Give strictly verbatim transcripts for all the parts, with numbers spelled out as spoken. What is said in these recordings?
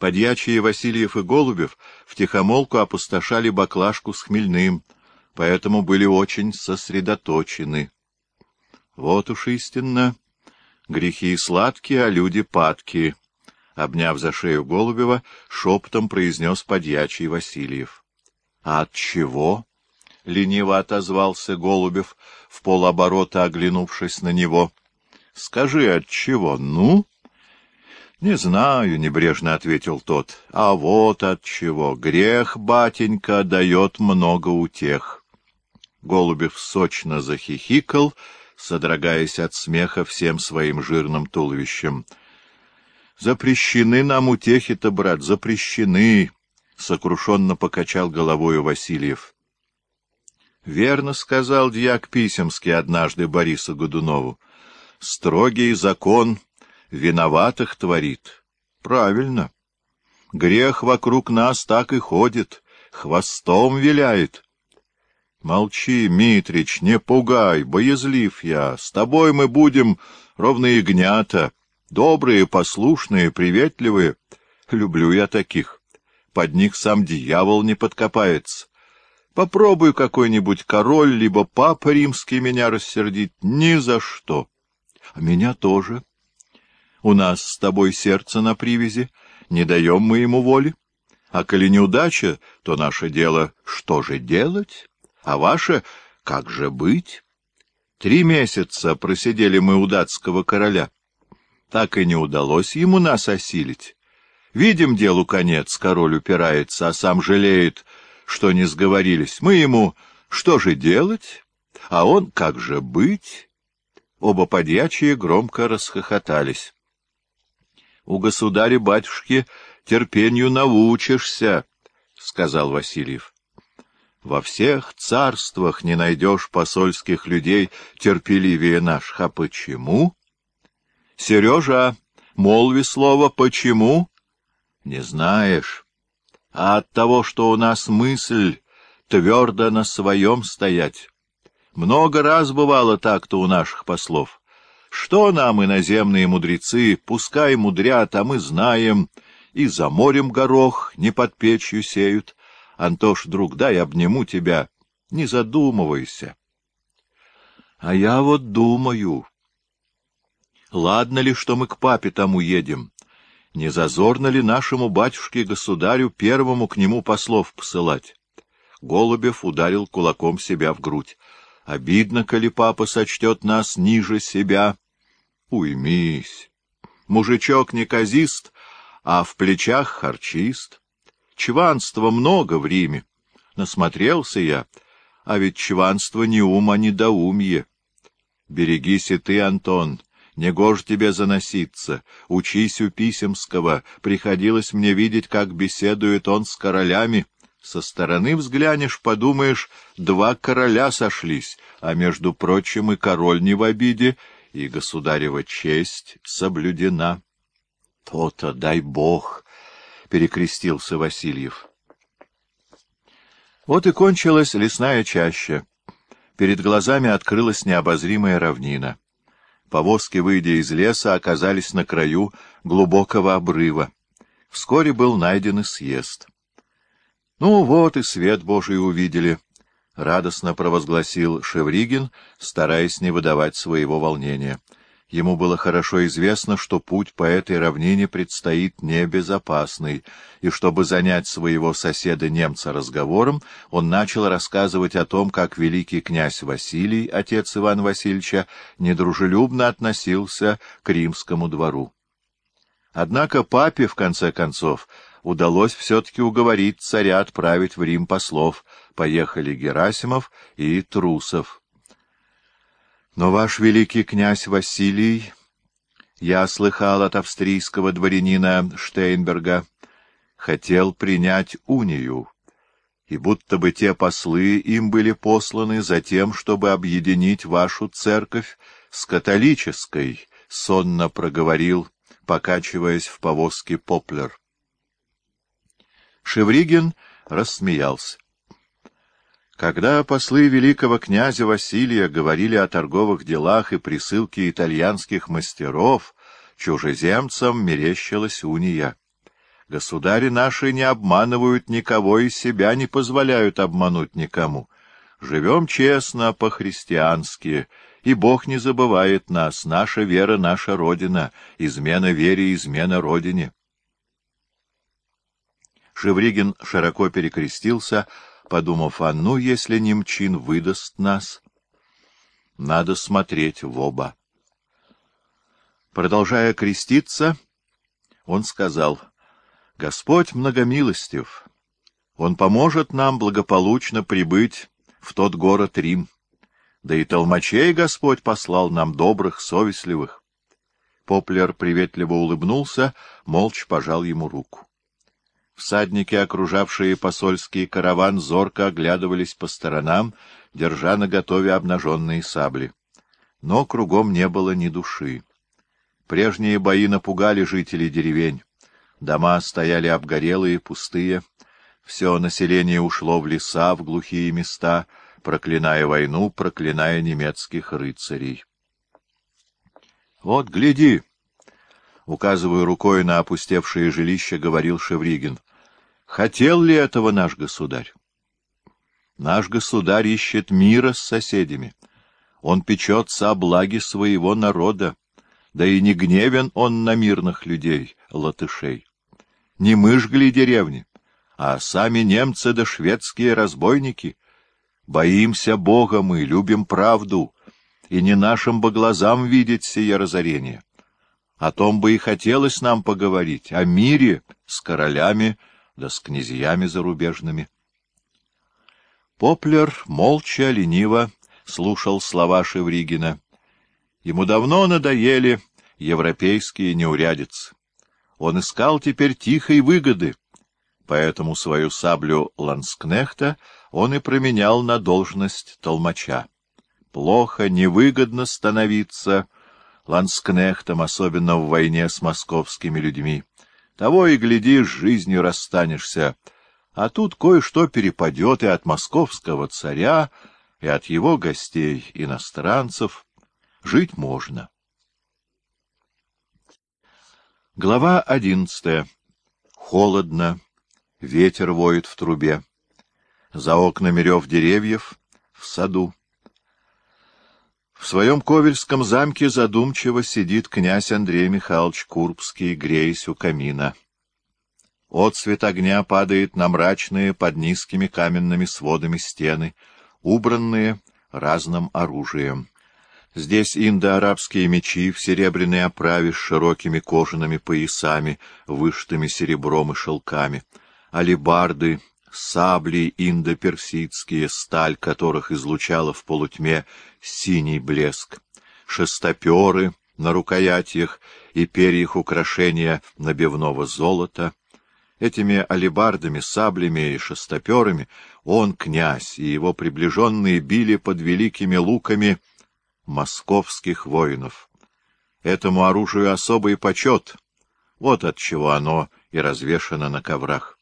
Подьячие Васильев и Голубев втихомолку опустошали баклажку с хмельным, поэтому были очень сосредоточены. Вот уж истинно, грехи сладкие, а люди падки, — обняв за шею Голубева, шепотом произнес подьячий Васильев. — А от чего? — лениво отозвался Голубев, в полоборота оглянувшись на него. — Скажи, от чего? Ну? — Не знаю, — небрежно ответил тот. — А вот от чего. Грех, батенька, дает много утех. Голубев сочно захихикал, содрогаясь от смеха всем своим жирным туловищем. — Запрещены нам утехи-то, брат, запрещены, — сокрушенно покачал головою Васильев. — Верно сказал дьяк Писемский однажды Борису Годунову. Строгий закон виноватых творит. Правильно. Грех вокруг нас так и ходит, хвостом виляет. Молчи, Митрич, не пугай, боязлив я. С тобой мы будем ровно ягнята, добрые, послушные, приветливые. Люблю я таких. Под них сам дьявол не подкопается. Попробуй какой-нибудь король, либо папа римский меня рассердить. Ни за что. А меня тоже. У нас с тобой сердце на привязи, не даем мы ему воли. А коли неудача, то наше дело — что же делать? А ваше — как же быть? Три месяца просидели мы у датского короля. Так и не удалось ему нас осилить. Видим делу конец, король упирается, а сам жалеет, что не сговорились. Мы ему — что же делать? А он — как же быть? Оба подьячие громко расхохотались. — У государя-батюшки терпенью научишься, — сказал Васильев. — Во всех царствах не найдешь посольских людей терпеливее наших. А почему? — Сережа, молви слово «почему»? — Не знаешь. А от того, что у нас мысль твердо на своем стоять. Много раз бывало так-то у наших послов. Что нам, иноземные мудрецы, пускай мудрят, а мы знаем, и за морем горох не под печью сеют. Антош, друг, дай обниму тебя, не задумывайся. А я вот думаю, ладно ли, что мы к папе тому едем? Не зазорно ли нашему батюшке-государю первому к нему послов посылать? Голубев ударил кулаком себя в грудь. Обидно, коли папа сочтет нас ниже себя. Уймись. Мужичок неказист, а в плечах харчист. Чванства много в Риме. Насмотрелся я, а ведь чванство не ум, а недоумье. Берегись и ты, Антон, негоже тебе заноситься. Учись у Писемского. Приходилось мне видеть, как беседует он с королями. Со стороны взглянешь, подумаешь, два короля сошлись, а, между прочим, и король не в обиде, и государева честь соблюдена. — То-то, дай бог! — перекрестился Васильев. Вот и кончилась лесная чаща. Перед глазами открылась необозримая равнина. Повозки, выйдя из леса, оказались на краю глубокого обрыва. Вскоре был найден и съезд. — Ну вот и свет Божий увидели, — радостно провозгласил Шевригин, стараясь не выдавать своего волнения. Ему было хорошо известно, что путь по этой равнине предстоит небезопасный, и чтобы занять своего соседа-немца разговором, он начал рассказывать о том, как великий князь Василий, отец Ивана Васильевича, недружелюбно относился к римскому двору. Однако папе, в конце концов, удалось все-таки уговорить царя отправить в Рим послов. Поехали Герасимов и Трусов. Но ваш великий князь Василий, я слыхал от австрийского дворянина Штейнберга, хотел принять унию, и будто бы те послы им были посланы за тем, чтобы объединить вашу церковь с католической, — сонно проговорил, покачиваясь в повозке Поплер. Шевригин рассмеялся. Когда послы великого князя Василия говорили о торговых делах и присылке итальянских мастеров, чужеземцам мерещилась уния. Государи наши не обманывают никого и себя не позволяют обмануть никому. Живем честно, по-христиански, и Бог не забывает нас, наша вера — наша Родина, измена вере — измена Родине». Шевригин широко перекрестился, подумав: а ну, если Немчин выдаст нас, надо смотреть в оба. Продолжая креститься, он сказал: «Господь многомилостив, Он поможет нам благополучно прибыть в тот город Рим, да и толмачей Господь послал нам добрых, совестливых». Поплер приветливо улыбнулся, молча пожал ему руку. Всадники, окружавшие посольский караван, зорко оглядывались по сторонам, держа наготове обнаженные сабли. Но кругом не было ни души. Прежние бои напугали жителей деревень. Дома стояли обгорелые, пустые. Все население ушло в леса, в глухие места, проклиная войну, проклиная немецких рыцарей. «Вот, гляди!» — указывая рукой на опустевшее жилище, говорил Шевригин. «Хотел ли этого наш государь? Наш государь ищет мира с соседями. Он печется о благе своего народа, да и не гневен он на мирных людей, латышей. Не мы жгли деревни, а сами немцы да шведские разбойники. Боимся Бога мы, любим правду, и не нашим бы глазам видеть сие разорение. О том бы и хотелось нам поговорить, о мире с королями да с князьями зарубежными». Поплер молча, лениво слушал слова Шевригина. Ему давно надоели европейские неурядицы. Он искал теперь тихой выгоды, поэтому свою саблю ланскнехта он и променял на должность толмача. Плохо, невыгодно становиться ланскнехтом, особенно в войне с московскими людьми. Того и гляди, с жизнью расстанешься. А тут кое-что перепадет и от московского царя, и от его гостей, иностранцев. Жить можно. Глава одиннадцатая. Холодно, ветер воет в трубе. За окнами рев деревьев в саду. В своем Ковельском замке задумчиво сидит князь Андрей Михайлович Курбский, греясь у камина. Отсвет огня падает на мрачные под низкими каменными сводами стены, убранные разным оружием. Здесь индоарабские мечи в серебряной оправе с широкими кожаными поясами, вышитыми серебром и шелками, алебарды, сабли индоперсидские, сталь которых излучала в полутьме синий блеск, шестоперы на рукоятях и перьях украшения набивного золота. Этими алебардами, саблями и шестоперами он, князь, и его приближенные били под великими луками московских воинов. Этому оружию особый почет, вот отчего оно и развешано на коврах.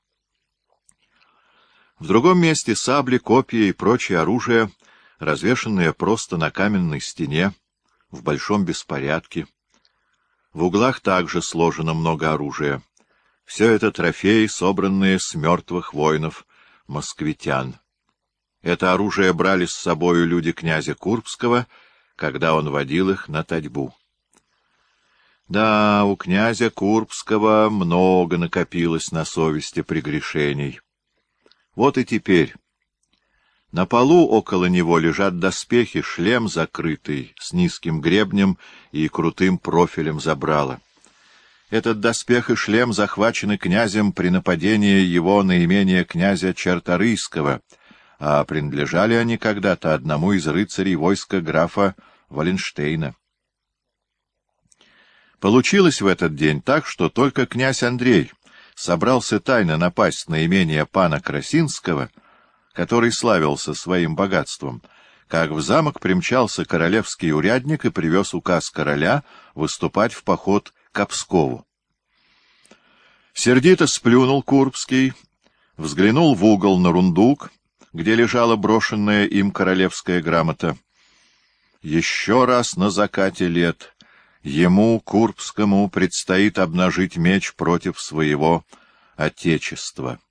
В другом месте сабли, копья и прочее оружие, развешанные просто на каменной стене, в большом беспорядке. В углах также сложено много оружия. Все это трофеи, собранные с мертвых воинов, москвитян. Это оружие брали с собою люди князя Курбского, когда он водил их на татьбу. Да, у князя Курбского много накопилось на совести прегрешений. Вот и теперь. На полу около него лежат доспехи, шлем закрытый, с низким гребнем и крутым профилем забрала. Этот доспех и шлем захвачены князем при нападении его на имение князя Черторийского, а принадлежали они когда-то одному из рыцарей войска графа Валенштейна. Получилось в этот день так, что только князь Андрей собрался тайно напасть на имение пана Красинского, который славился своим богатством, как в замок примчался королевский урядник и привез указ короля выступать в поход к Пскову. Сердито сплюнул Курбский, взглянул в угол на рундук, где лежала брошенная им королевская грамота. Еще раз на закате лет ему, Курбскому, предстоит обнажить меч против своего отечества.